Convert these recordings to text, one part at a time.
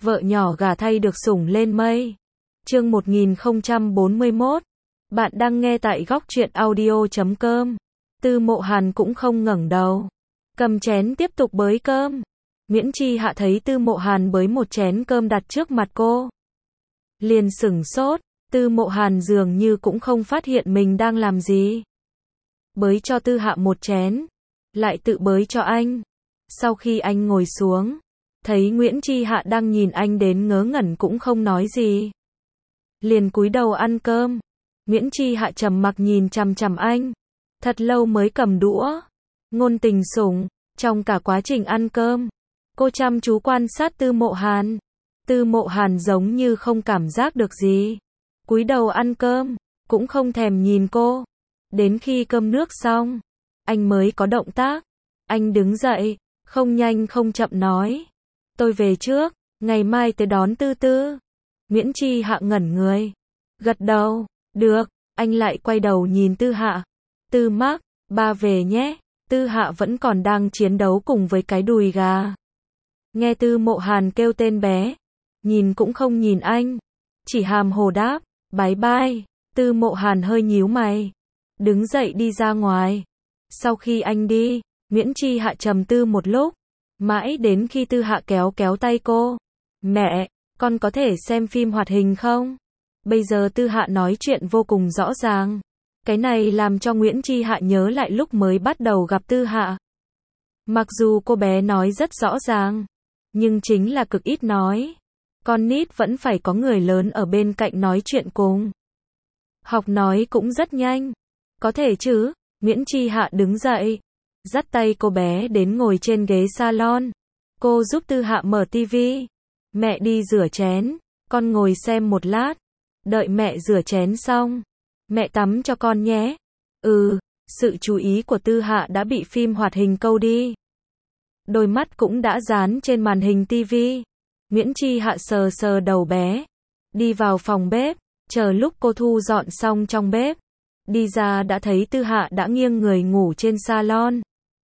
vợ nhỏ gả thay được sủng lên mây. Chương 1041. Bạn đang nghe tại góc truyện audio.com. Tư Mộ Hàn cũng không ngẩng đầu, cầm chén tiếp tục bới cơm. Miễn Chi Hạ thấy Tư Mộ Hàn bới một chén cơm đặt trước mặt cô, liền sửng sốt. Tư Mộ Hàn dường như cũng không phát hiện mình đang làm gì. Bới cho Tư Hạ một chén, lại tự bới cho anh. Sau khi anh ngồi xuống, thấy Nguyễn Chi Hạ đang nhìn anh đến ngớ ngẩn cũng không nói gì, liền cúi đầu ăn cơm. Nguyễn Chi Hạ trầm mặc nhìn chằm chằm anh, thật lâu mới cầm đũa. Ngôn tình sủng, trong cả quá trình ăn cơm, cô chăm chú quan sát Tư Mộ Hàn. Tư Mộ Hàn giống như không cảm giác được gì, cúi đầu ăn cơm, cũng không thèm nhìn cô. Đến khi cơm nước xong, anh mới có động tác. Anh đứng dậy, không nhanh không chậm nói: "Tôi về trước, ngày mai tới đón Tư Tư." Nguyễn Chi Hạ ngẩn người, gật đầu: "Được." Anh lại quay đầu nhìn Tư Hạ: "Tư Mác, ba về nhé." Tư Hạ vẫn còn đang chiến đấu cùng với cái đùi gà. Nghe Tư Mộ Hàn kêu tên bé, nhìn cũng không nhìn anh, chỉ hàm hồ đáp: "Bye bye." Tư Mộ Hàn hơi nhíu mày, đứng dậy đi ra ngoài. Sau khi anh đi, Nguyễn Chi Hạ trầm tư một lúc, mãi đến khi Tư Hạ kéo kéo tay cô: "Mẹ, con có thể xem phim hoạt hình không?" Bây giờ Tư Hạ nói chuyện vô cùng rõ ràng. Cái này làm cho Nguyễn Chi Hạ nhớ lại lúc mới bắt đầu gặp Tư Hạ. Mặc dù cô bé nói rất rõ ràng, nhưng chính là cực ít nói. Con nít vẫn phải có người lớn ở bên cạnh nói chuyện cùng. Học nói cũng rất nhanh. "Có thể chứ?" Nguyễn Chi Hạ đứng dậy, dắt tay cô bé đến ngồi trên ghế salon. Cô giúp Tư Hạ mở tivi. "Mẹ đi rửa chén, con ngồi xem một lát. Đợi mẹ rửa chén xong, mẹ tắm cho con nhé." "Ừ." Sự chú ý của Tư Hạ đã bị phim hoạt hình câu đi. Đôi mắt cũng đã dán trên màn hình tivi. Nguyễn Chi Hạ sờ sờ đầu bé, đi vào phòng bếp, chờ lúc cô thu dọn xong trong bếp, đi ra đã thấy Tư Hạ đã nghiêng người ngủ trên salon.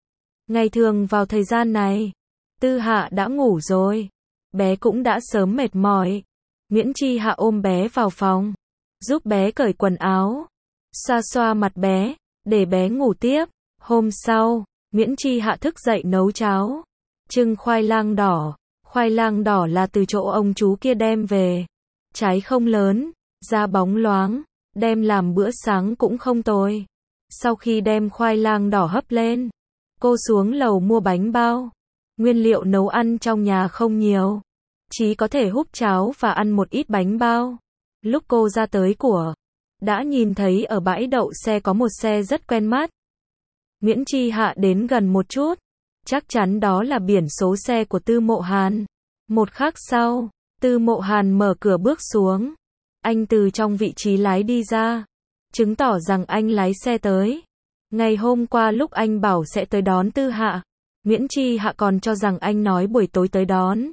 Ngày thường vào thời gian này, Tư Hạ đã ngủ rồi, bé cũng đã sớm mệt mỏi. Nguyễn Chi Hạ ôm bé vào phòng, giúp bé cởi quần áo, xoa xoa mặt bé, để bé ngủ tiếp. Hôm sau, Nguyễn Chi Hạ thức dậy nấu cháo, trưng khoai lang đỏ. Khoai lang đỏ là từ chỗ ông chú kia đem về. Trái không lớn, da bóng loáng, đem làm bữa sáng cũng không tồi. Sau khi đem khoai lang đỏ hấp lên, cô xuống lầu mua bánh bao. Nguyên liệu nấu ăn trong nhà không nhiều, chỉ có thể húp cháo và ăn một ít bánh bao. Lúc cô ra tới cửa, đã nhìn thấy ở bãi đậu xe có một xe rất quen mắt. Nguyễn Chi Hạ đến gần một chút, chắc chắn đó là biển số xe của Tư Mộ Hàn. Một khắc sau, Tư Mộ Hàn mở cửa bước xuống. Anh từ trong vị trí lái đi ra, chứng tỏ rằng anh lái xe tới. Ngày hôm qua lúc anh bảo sẽ tới đón Tư Hạ, Nguyễn Chi Hạ còn cho rằng anh nói buổi tối tới đón.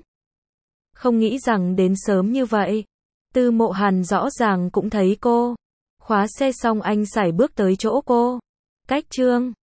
Không nghĩ rằng đến sớm như vậy. Tư Mộ Hàn rõ ràng cũng thấy cô. Khóa xe xong anh sải bước tới chỗ cô. Cách chương